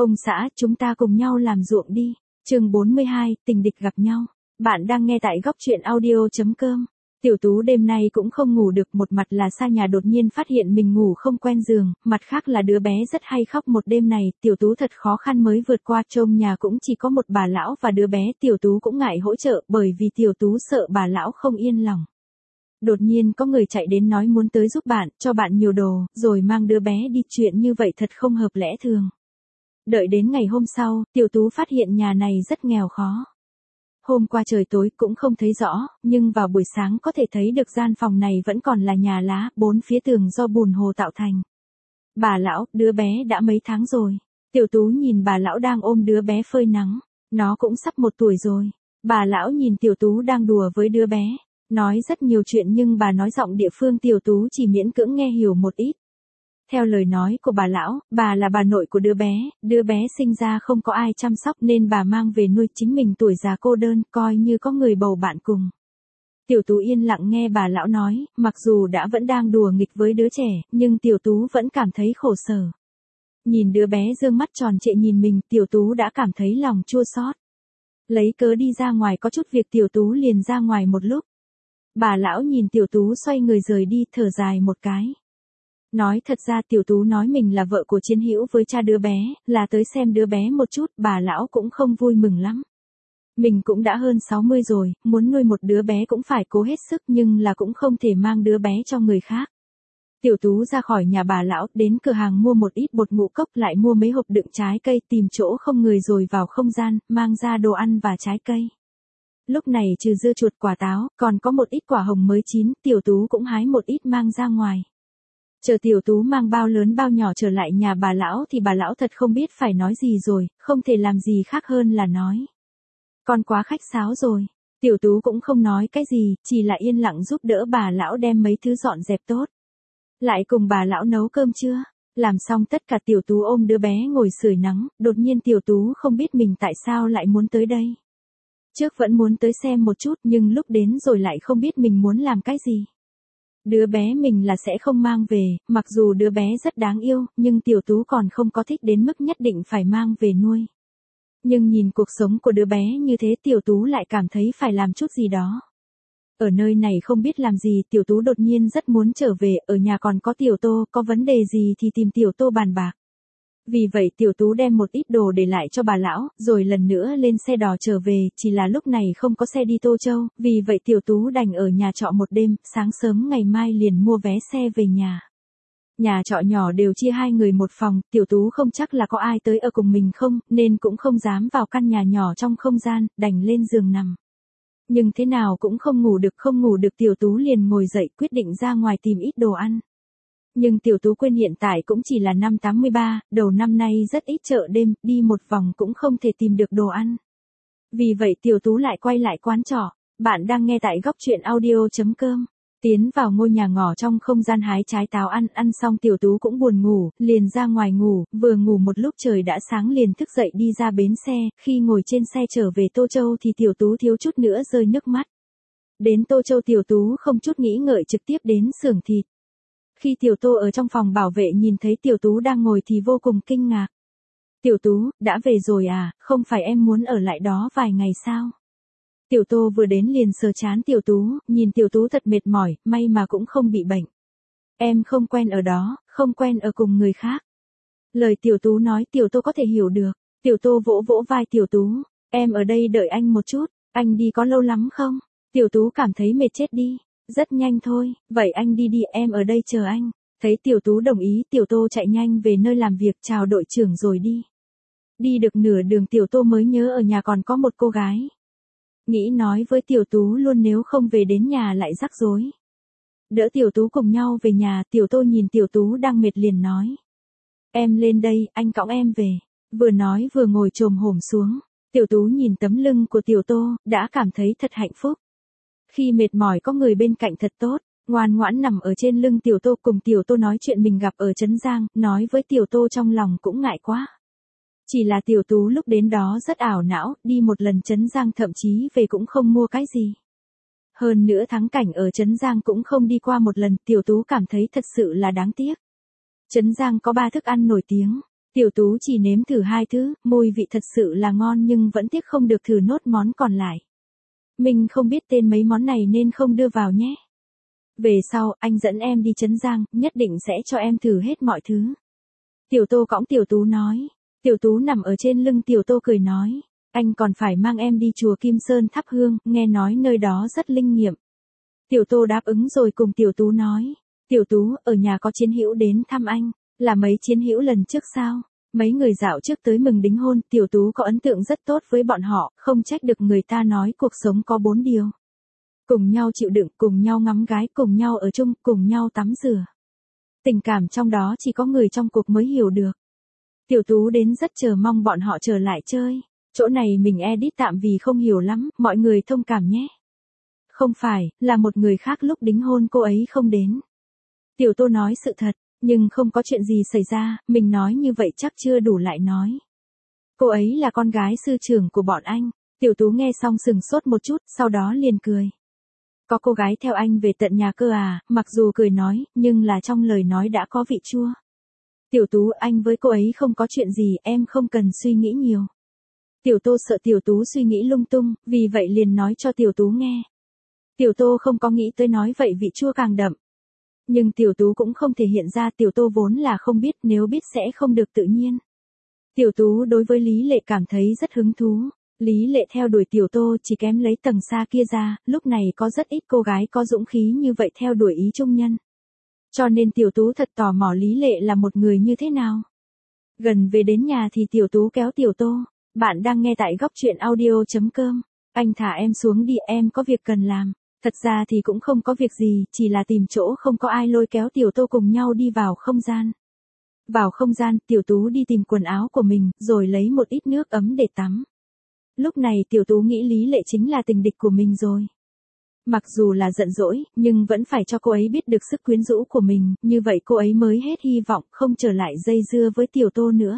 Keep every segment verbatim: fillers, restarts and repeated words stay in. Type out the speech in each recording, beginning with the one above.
Ông xã, chúng ta cùng nhau làm ruộng đi. Chương bốn mươi hai, tình địch gặp nhau. Bạn đang nghe tại góc truyện audio chấm com. Tiểu Tú đêm nay cũng không ngủ được, một mặt là xa nhà đột nhiên phát hiện mình ngủ không quen giường, mặt khác là đứa bé rất hay khóc một đêm này, Tiểu Tú thật khó khăn mới vượt qua, trông nhà cũng chỉ có một bà lão và đứa bé, Tiểu Tú cũng ngại hỗ trợ bởi vì Tiểu Tú sợ bà lão không yên lòng. Đột nhiên có người chạy đến nói muốn tới giúp bạn, cho bạn nhiều đồ, rồi mang đứa bé đi, chuyện như vậy thật không hợp lẽ thường. Đợi đến ngày hôm sau, Tiểu Tú phát hiện nhà này rất nghèo khó. Hôm qua trời tối cũng không thấy rõ, nhưng vào buổi sáng có thể thấy được gian phòng này vẫn còn là nhà lá, bốn phía tường do bùn hồ tạo thành. Bà lão, đứa bé đã mấy tháng rồi. Tiểu Tú nhìn bà lão đang ôm đứa bé phơi nắng, nó cũng sắp một tuổi rồi. Bà lão nhìn Tiểu Tú đang đùa với đứa bé, nói rất nhiều chuyện nhưng bà nói giọng địa phương Tiểu Tú chỉ miễn cưỡng nghe hiểu một ít. Theo lời nói của bà lão, bà là bà nội của đứa bé, đứa bé sinh ra không có ai chăm sóc nên bà mang về nuôi, chính mình tuổi già cô đơn, coi như có người bầu bạn cùng. Tiểu Tú yên lặng nghe bà lão nói, mặc dù đã vẫn đang đùa nghịch với đứa trẻ, nhưng Tiểu Tú vẫn cảm thấy khổ sở. Nhìn đứa bé dương mắt tròn trệ nhìn mình, Tiểu Tú đã cảm thấy lòng chua xót. Lấy cớ đi ra ngoài có chút việc, Tiểu Tú liền ra ngoài một lúc. Bà lão nhìn Tiểu Tú xoay người rời đi, thở dài một cái. Nói thật ra Tiểu Tú nói mình là vợ của chiến hữu với cha đứa bé, là tới xem đứa bé một chút, bà lão cũng không vui mừng lắm. Mình cũng đã hơn sáu mươi rồi, muốn nuôi một đứa bé cũng phải cố hết sức nhưng là cũng không thể mang đứa bé cho người khác. Tiểu Tú ra khỏi nhà bà lão, đến cửa hàng mua một ít bột ngũ cốc, lại mua mấy hộp đựng trái cây, tìm chỗ không người rồi vào không gian, mang ra đồ ăn và trái cây. Lúc này trừ dưa chuột, quả táo, còn có một ít quả hồng mới chín, Tiểu Tú cũng hái một ít mang ra ngoài. Chờ Tiểu Tú mang bao lớn bao nhỏ trở lại nhà bà lão thì bà lão thật không biết phải nói gì rồi, không thể làm gì khác hơn là nói. Con quá khách sáo rồi. Tiểu Tú cũng không nói cái gì, chỉ là yên lặng giúp đỡ bà lão đem mấy thứ dọn dẹp tốt. Lại cùng bà lão nấu cơm trưa. Làm xong tất cả Tiểu Tú ôm đứa bé ngồi sưởi nắng, đột nhiên Tiểu Tú không biết mình tại sao lại muốn tới đây. Trước vẫn muốn tới xem một chút nhưng lúc đến rồi lại không biết mình muốn làm cái gì. Đứa bé mình là sẽ không mang về, mặc dù đứa bé rất đáng yêu, nhưng Tiểu Tú còn không có thích đến mức nhất định phải mang về nuôi. Nhưng nhìn cuộc sống của đứa bé như thế, Tiểu Tú lại cảm thấy phải làm chút gì đó. Ở nơi này không biết làm gì, Tiểu Tú đột nhiên rất muốn trở về, ở nhà còn có Tiểu Tô, có vấn đề gì thì tìm Tiểu Tô bàn bạc. Vì vậy Tiểu Tú đem một ít đồ để lại cho bà lão, rồi lần nữa lên xe đò trở về, chỉ là lúc này không có xe đi Tô Châu, vì vậy Tiểu Tú đành ở nhà trọ một đêm, sáng sớm ngày mai liền mua vé xe về nhà. Nhà trọ nhỏ đều chia hai người một phòng, Tiểu Tú không chắc là có ai tới ở cùng mình không, nên cũng không dám vào căn nhà nhỏ trong không gian, đành lên giường nằm. Nhưng thế nào cũng không ngủ được, không ngủ được Tiểu Tú liền ngồi dậy quyết định ra ngoài tìm ít đồ ăn. Nhưng Tiểu Tú quên hiện tại cũng chỉ là năm tám mươi ba, đầu năm nay rất ít chợ đêm, đi một vòng cũng không thể tìm được đồ ăn. Vì vậy Tiểu Tú lại quay lại quán trọ. Bạn đang nghe tại góc truyện audio chấm com. Tiến vào ngôi nhà ngỏ trong không gian hái trái táo ăn, ăn xong Tiểu Tú cũng buồn ngủ, liền ra ngoài ngủ, vừa ngủ một lúc trời đã sáng liền thức dậy đi ra bến xe, khi ngồi trên xe trở về Tô Châu thì Tiểu Tú thiếu chút nữa rơi nước mắt. Đến Tô Châu Tiểu Tú không chút nghĩ ngợi trực tiếp đến xưởng thịt. Khi Tiểu Tô ở trong phòng bảo vệ nhìn thấy Tiểu Tú đang ngồi thì vô cùng kinh ngạc. Tiểu Tú, đã về rồi à, không phải em muốn ở lại đó vài ngày sao? Tiểu Tô vừa đến liền sờ trán Tiểu Tú, nhìn Tiểu Tú thật mệt mỏi, may mà cũng không bị bệnh. Em không quen ở đó, không quen ở cùng người khác. Lời Tiểu Tú nói Tiểu Tô có thể hiểu được. Tiểu Tô vỗ vỗ vai Tiểu Tú, em ở đây đợi anh một chút, anh đi có lâu lắm không? Tiểu Tú cảm thấy mệt chết đi. Rất nhanh thôi, vậy anh đi đi, em ở đây chờ anh. Thấy Tiểu Tú đồng ý, Tiểu Tô chạy nhanh về nơi làm việc chào đội trưởng rồi đi. Đi được nửa đường Tiểu Tô mới nhớ ở nhà còn có một cô gái. Nghĩ nói với Tiểu Tú luôn nếu không về đến nhà lại rắc rối. Đỡ Tiểu Tú cùng nhau về nhà, Tiểu Tô nhìn Tiểu Tú đang mệt liền nói. Em lên đây, anh cõng em về. Vừa nói vừa ngồi chồm hổm xuống. Tiểu Tú nhìn tấm lưng của Tiểu Tô, đã cảm thấy thật hạnh phúc. Khi mệt mỏi có người bên cạnh thật tốt, ngoan ngoãn nằm ở trên lưng Tiểu Tô cùng Tiểu Tô nói chuyện mình gặp ở Trấn Giang, nói với Tiểu Tô trong lòng cũng ngại quá. Chỉ là Tiểu Tú lúc đến đó rất ảo não, đi một lần Trấn Giang thậm chí về cũng không mua cái gì. Hơn nữa thắng cảnh ở Trấn Giang cũng không đi qua một lần, Tiểu Tú cảm thấy thật sự là đáng tiếc. Trấn Giang có ba thức ăn nổi tiếng, Tiểu Tú chỉ nếm thử hai thứ, mùi vị thật sự là ngon nhưng vẫn tiếc không được thử nốt món còn lại. Mình không biết tên mấy món này nên không đưa vào nhé. Về sau, anh dẫn em đi Trấn Giang, nhất định sẽ cho em thử hết mọi thứ. Tiểu Tô cõng Tiểu Tú nói. Tiểu Tú nằm ở trên lưng Tiểu Tô cười nói. Anh còn phải mang em đi chùa Kim Sơn thắp hương, nghe nói nơi đó rất linh nghiệm. Tiểu Tô đáp ứng rồi cùng Tiểu Tú nói. Tiểu Tú, ở nhà có chiến hữu đến thăm anh, là mấy chiến hữu lần trước sao? Mấy người dạo trước tới mừng đính hôn, Tiểu Tú có ấn tượng rất tốt với bọn họ, không trách được người ta nói cuộc sống có bốn điều. Cùng nhau chịu đựng, cùng nhau ngắm gái, cùng nhau ở chung, cùng nhau tắm rửa. Tình cảm trong đó chỉ có người trong cuộc mới hiểu được. Tiểu Tú đến rất chờ mong bọn họ trở lại chơi. Chỗ này mình edit tạm vì không hiểu lắm, mọi người thông cảm nhé. Không phải, là một người khác lúc đính hôn cô ấy không đến. Tiểu Tô nói sự thật, nhưng không có chuyện gì xảy ra, mình nói như vậy chắc chưa đủ lại nói. Cô ấy là con gái sư trưởng của bọn anh. Tiểu Tú nghe xong sừng sốt một chút, sau đó liền cười. Có cô gái theo anh về tận nhà cơ à, mặc dù cười nói, nhưng là trong lời nói đã có vị chua. Tiểu Tú, anh với cô ấy không có chuyện gì, em không cần suy nghĩ nhiều. Tiểu Tô sợ Tiểu Tú suy nghĩ lung tung, vì vậy liền nói cho Tiểu Tú nghe. Tiểu Tô không có nghĩ tới nói vậy vị chua càng đậm. Nhưng Tiểu Tú cũng không thể hiện ra, Tiểu Tô vốn là không biết, nếu biết sẽ không được tự nhiên. Tiểu Tú đối với Lý Lệ cảm thấy rất hứng thú. Lý Lệ theo đuổi Tiểu Tô chỉ kém lấy tầng xa kia ra, lúc này có rất ít cô gái có dũng khí như vậy theo đuổi ý trung nhân. Cho nên Tiểu Tú thật tò mò Lý Lệ là một người như thế nào. Gần về đến nhà thì Tiểu Tú kéo Tiểu Tô. Bạn đang nghe tại góc truyện audio.com. Anh thả em xuống đi, em có việc cần làm. Thật ra thì cũng không có việc gì, chỉ là tìm chỗ không có ai lôi kéo Tiểu Tô cùng nhau đi vào không gian. Vào không gian, Tiểu Tú đi tìm quần áo của mình, rồi lấy một ít nước ấm để tắm. Lúc này Tiểu Tú nghĩ Lý Lệ chính là tình địch của mình rồi. Mặc dù là giận dỗi, nhưng vẫn phải cho cô ấy biết được sức quyến rũ của mình, như vậy cô ấy mới hết hy vọng không trở lại dây dưa với Tiểu Tô nữa.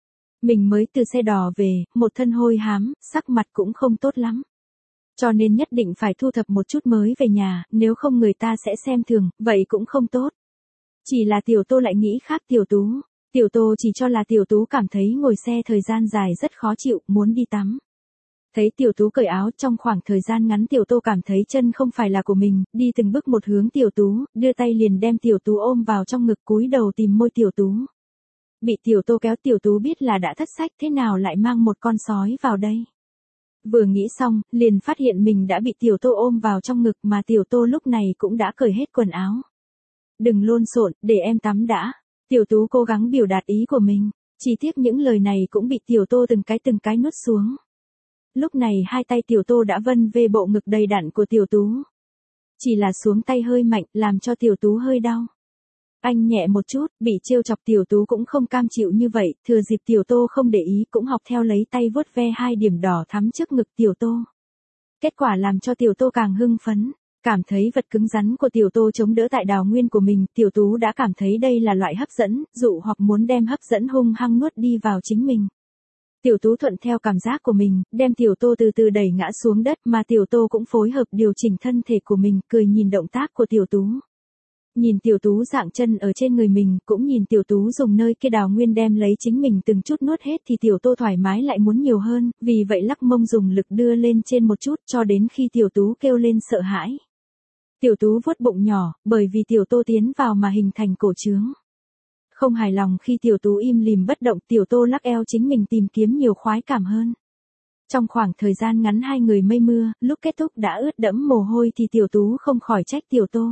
Mình mới từ xe đò về, một thân hôi hám, sắc mặt cũng không tốt lắm. Cho nên nhất định phải thu thập một chút mới về nhà, nếu không người ta sẽ xem thường, vậy cũng không tốt. Chỉ là Tiểu Tô lại nghĩ khác Tiểu Tú. Tiểu Tô chỉ cho là Tiểu Tú cảm thấy ngồi xe thời gian dài rất khó chịu, muốn đi tắm. Thấy Tiểu Tú cởi áo, trong khoảng thời gian ngắn Tiểu Tô cảm thấy chân không phải là của mình, đi từng bước một hướng Tiểu Tú, đưa tay liền đem Tiểu Tú ôm vào trong ngực, cúi đầu tìm môi Tiểu Tú. Bị Tiểu Tô kéo, Tiểu Tú biết là đã thất sách, thế nào lại mang một con sói vào đây. Vừa nghĩ xong, liền phát hiện mình đã bị Tiểu Tô ôm vào trong ngực, mà Tiểu Tô lúc này cũng đã cởi hết quần áo. Đừng lộn xộn, để em tắm đã. Tiểu Tú cố gắng biểu đạt ý của mình, chỉ tiếc những lời này cũng bị Tiểu Tô từng cái từng cái nuốt xuống. Lúc này hai tay Tiểu Tô đã vân về bộ ngực đầy đặn của Tiểu Tú. Chỉ là xuống tay hơi mạnh, làm cho Tiểu Tú hơi đau. Anh nhẹ một chút, bị trêu chọc Tiểu Tú cũng không cam chịu như vậy, thừa dịp Tiểu Tô không để ý cũng học theo lấy tay vuốt ve hai điểm đỏ thắm trước ngực Tiểu Tô. Kết quả làm cho Tiểu Tô càng hưng phấn, cảm thấy vật cứng rắn của Tiểu Tô chống đỡ tại đào nguyên của mình, Tiểu Tú đã cảm thấy đây là loại hấp dẫn, dụ hoặc muốn đem hấp dẫn hung hăng nuốt đi vào chính mình. Tiểu Tú thuận theo cảm giác của mình, đem Tiểu Tô từ từ đẩy ngã xuống đất, mà Tiểu Tô cũng phối hợp điều chỉnh thân thể của mình, cười nhìn động tác của Tiểu Tú. Nhìn Tiểu Tú dạng chân ở trên người mình, cũng nhìn Tiểu Tú dùng nơi kia đào nguyên đem lấy chính mình từng chút nuốt hết, thì Tiểu Tô thoải mái lại muốn nhiều hơn, vì vậy lắc mông dùng lực đưa lên trên một chút, cho đến khi Tiểu Tú kêu lên sợ hãi. Tiểu Tú vuốt bụng nhỏ, bởi vì Tiểu Tô tiến vào mà hình thành cổ trướng. Không hài lòng khi Tiểu Tú im lìm bất động, Tiểu Tô lắc eo chính mình tìm kiếm nhiều khoái cảm hơn. Trong khoảng thời gian ngắn hai người mây mưa, lúc kết thúc đã ướt đẫm mồ hôi thì Tiểu Tú không khỏi trách Tiểu Tô.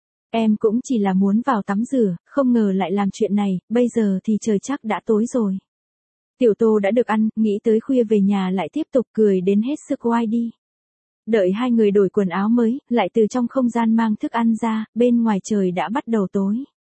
Em cũng chỉ là muốn vào tắm rửa, không ngờ lại làm chuyện này, bây giờ thì trời chắc đã tối rồi. Tiểu Tô đã được ăn, nghĩ tới khuya về nhà lại tiếp tục cười đến hết sức oai đi. Đợi hai người đổi quần áo mới, lại từ trong không gian mang thức ăn ra, bên ngoài trời đã bắt đầu tối.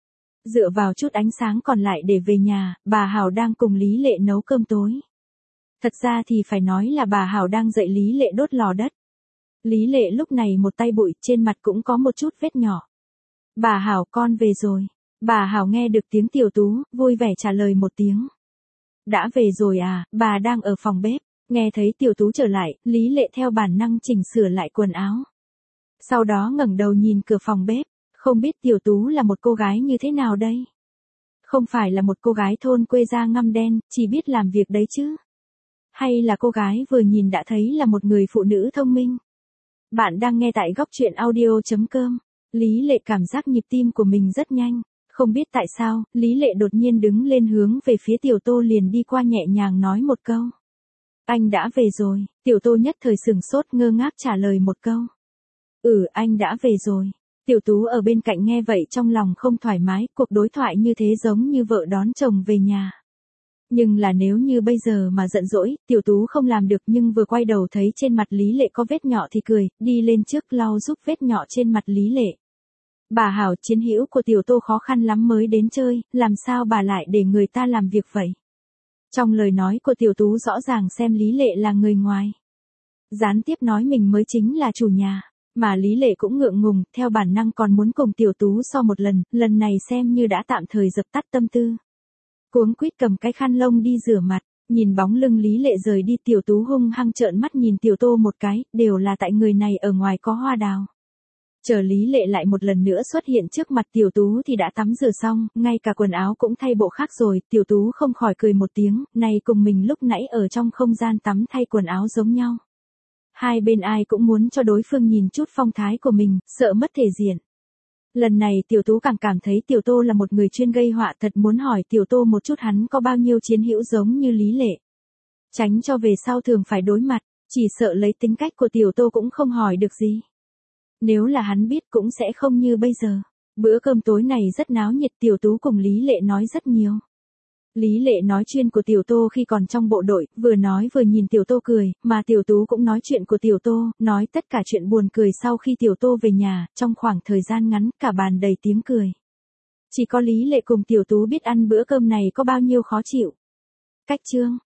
Dựa vào chút ánh sáng còn lại để về nhà, bà Hảo đang cùng Lý Lệ nấu cơm tối. Thật ra thì phải nói là bà Hảo đang dạy Lý Lệ đốt lò đất. Lý Lệ lúc này một tay bụi, trên mặt cũng có một chút vết nhỏ. Bà Hảo, con về rồi. Bà Hảo nghe được tiếng Tiểu Tú, vui vẻ trả lời một tiếng. Đã về rồi à, bà đang ở phòng bếp. Nghe thấy Tiểu Tú trở lại, Lý Lệ theo bản năng chỉnh sửa lại quần áo. Sau đó ngẩng đầu nhìn cửa phòng bếp, không biết Tiểu Tú là một cô gái như thế nào đây. Không phải là một cô gái thôn quê da ngăm đen, chỉ biết làm việc đấy chứ. Hay là cô gái vừa nhìn đã thấy là một người phụ nữ thông minh. Bạn đang nghe tại góc chuyện audio.com. Lý Lệ cảm giác nhịp tim của mình rất nhanh. Không biết tại sao, Lý Lệ đột nhiên đứng lên hướng về phía Tiểu Tô liền đi qua nhẹ nhàng nói một câu. Anh đã về rồi, Tiểu Tô nhất thời sửng sốt ngơ ngác trả lời một câu. Ừ, anh đã về rồi. Tiểu Tú ở bên cạnh nghe vậy trong lòng không thoải mái, cuộc đối thoại như thế giống như vợ đón chồng về nhà. Nhưng là nếu như bây giờ mà giận dỗi, Tiểu Tú không làm được nhưng vừa quay đầu thấy trên mặt Lý Lệ có vết nhọ thì cười, đi lên trước lau giúp vết nhọ trên mặt Lý Lệ. Bà Hảo, chiến hữu của Tiểu Tô khó khăn lắm mới đến chơi, làm sao bà lại để người ta làm việc vậy? Trong lời nói của Tiểu Tú rõ ràng xem Lý Lệ là người ngoài. Gián tiếp nói mình mới chính là chủ nhà, mà Lý Lệ cũng ngượng ngùng, theo bản năng còn muốn cùng Tiểu Tú so một lần, lần này xem như đã tạm thời dập tắt tâm tư. Cuống quýt cầm cái khăn lông đi rửa mặt, nhìn bóng lưng Lý Lệ rời đi Tiểu Tú hung hăng trợn mắt nhìn Tiểu Tô một cái, đều là tại người này ở ngoài có hoa đào. Chờ Lý Lệ lại một lần nữa xuất hiện trước mặt Tiểu Tú thì đã tắm rửa xong, ngay cả quần áo cũng thay bộ khác rồi, Tiểu Tú không khỏi cười một tiếng, này cùng mình lúc nãy ở trong không gian tắm thay quần áo giống nhau. Hai bên ai cũng muốn cho đối phương nhìn chút phong thái của mình, sợ mất thể diện. Lần này Tiểu Tú càng cảm thấy Tiểu Tô là một người chuyên gây họa, thật muốn hỏi Tiểu Tô một chút hắn có bao nhiêu chiến hữu giống như Lý Lệ. Tránh cho về sau thường phải đối mặt, chỉ sợ lấy tính cách của Tiểu Tô cũng không hỏi được gì. Nếu là hắn biết cũng sẽ không như bây giờ. Bữa cơm tối này rất náo nhiệt, Tiểu Tú cùng Lý Lệ nói rất nhiều. Lý Lệ nói chuyện của Tiểu Tô khi còn trong bộ đội, vừa nói vừa nhìn Tiểu Tô cười, mà Tiểu Tú cũng nói chuyện của Tiểu Tô, nói tất cả chuyện buồn cười sau khi Tiểu Tô về nhà, trong khoảng thời gian ngắn cả bàn đầy tiếng cười. Chỉ có Lý Lệ cùng Tiểu Tú biết ăn bữa cơm này có bao nhiêu khó chịu. Cách chương